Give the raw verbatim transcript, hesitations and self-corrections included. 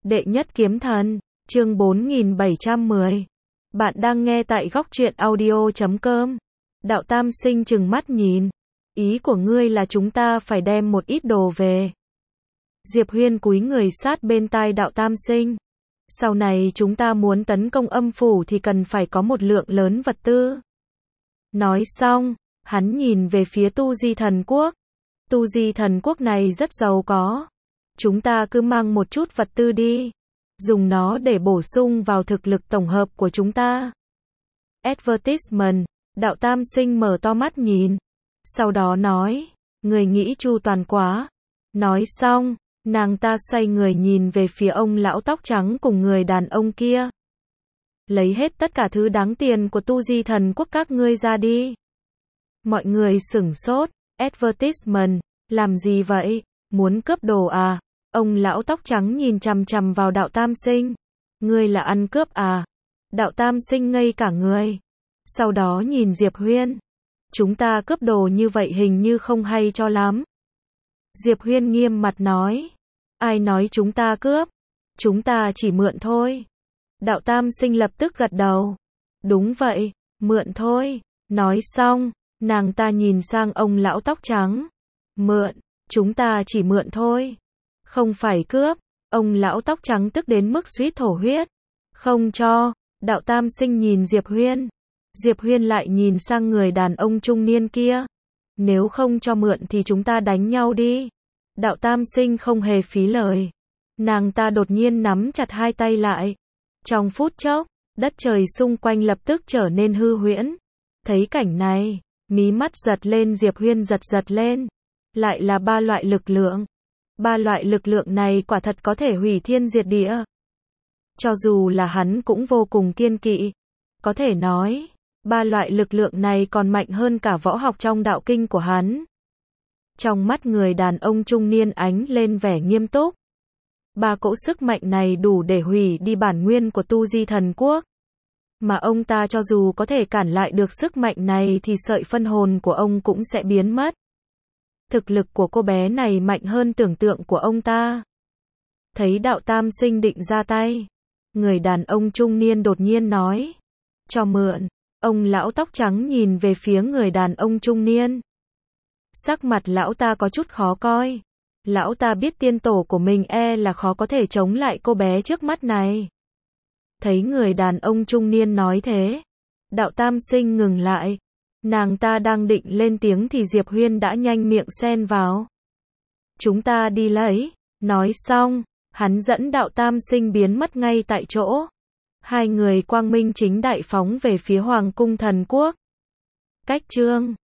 Đệ nhất kiếm thần, chương bốn nghìn bảy trăm mười. Bạn đang nghe tại góc truyện audio chấm com. Đạo Tam Sinh trừng mắt nhìn. Ý của ngươi là chúng ta phải đem một ít đồ về. Diệp Huyên cúi người sát bên tai Đạo Tam Sinh. Sau này chúng ta muốn tấn công âm phủ thì cần phải có một lượng lớn vật tư. Nói xong, hắn nhìn về phía Tu Di Thần Quốc. Tu Di Thần Quốc này rất giàu có. Chúng ta cứ mang một chút vật tư đi. Dùng nó để bổ sung vào thực lực tổng hợp của chúng ta. Advertisement, Đạo Tam Sinh mở to mắt nhìn. Sau đó nói, người nghĩ chu toàn quá. Nói xong, nàng ta xoay người nhìn về phía ông lão tóc trắng cùng người đàn ông kia. Lấy hết tất cả thứ đáng tiền của Tu Di Thần Quốc các ngươi ra đi. Mọi người sửng sốt. Advertisement, làm gì vậy? Muốn cướp đồ à? Ông lão tóc trắng nhìn chằm chằm vào Đạo Tam Sinh. Ngươi là ăn cướp à? Đạo Tam Sinh ngây cả người. Sau đó nhìn Diệp Huyên. Chúng ta cướp đồ như vậy hình như không hay cho lắm. Diệp Huyên nghiêm mặt nói. Ai nói chúng ta cướp? Chúng ta chỉ mượn thôi. Đạo Tam Sinh lập tức gật đầu. Đúng vậy, mượn thôi. Nói xong, nàng ta nhìn sang ông lão tóc trắng. Mượn, chúng ta chỉ mượn thôi. Không phải cướp. Ông lão tóc trắng tức đến mức suýt thổ huyết. Không cho. Đạo Tam Sinh nhìn Diệp Huyên. Diệp Huyên lại nhìn sang người đàn ông trung niên kia. Nếu không cho mượn thì chúng ta đánh nhau đi. Đạo Tam Sinh không hề phí lời. Nàng ta đột nhiên nắm chặt hai tay lại. Trong phút chốc, đất trời xung quanh lập tức trở nên hư huyễn. Thấy cảnh này, mí mắt giật lên, Diệp Huyên giật giật lên. Lại là ba loại lực lượng. Ba loại lực lượng này quả thật có thể hủy thiên diệt địa. Cho dù là hắn cũng vô cùng kiên kỵ. Có thể nói, ba loại lực lượng này còn mạnh hơn cả võ học trong đạo kinh của hắn. Trong mắt người đàn ông trung niên ánh lên vẻ nghiêm túc. Ba cỗ sức mạnh này đủ để hủy đi bản nguyên của Tu Di Thần Quốc. Mà ông ta cho dù có thể cản lại được sức mạnh này thì sợi phân hồn của ông cũng sẽ biến mất. Thực lực của cô bé này mạnh hơn tưởng tượng của ông ta. Thấy Đạo Tam Sinh định ra tay, người đàn ông trung niên đột nhiên nói. Cho mượn. Ông lão tóc trắng nhìn về phía người đàn ông trung niên. Sắc mặt lão ta có chút khó coi. Lão ta biết tiên tổ của mình e là khó có thể chống lại cô bé trước mắt này. Thấy người đàn ông trung niên nói thế, Đạo Tam Sinh ngừng lại. Nàng ta đang định lên tiếng thì Diệp Huyên đã nhanh miệng xen vào. Chúng ta đi lấy. Nói xong, hắn dẫn Đạo Tam Sinh biến mất ngay tại chỗ. Hai người quang minh chính đại phóng về phía Hoàng cung Thần Quốc. Cách chương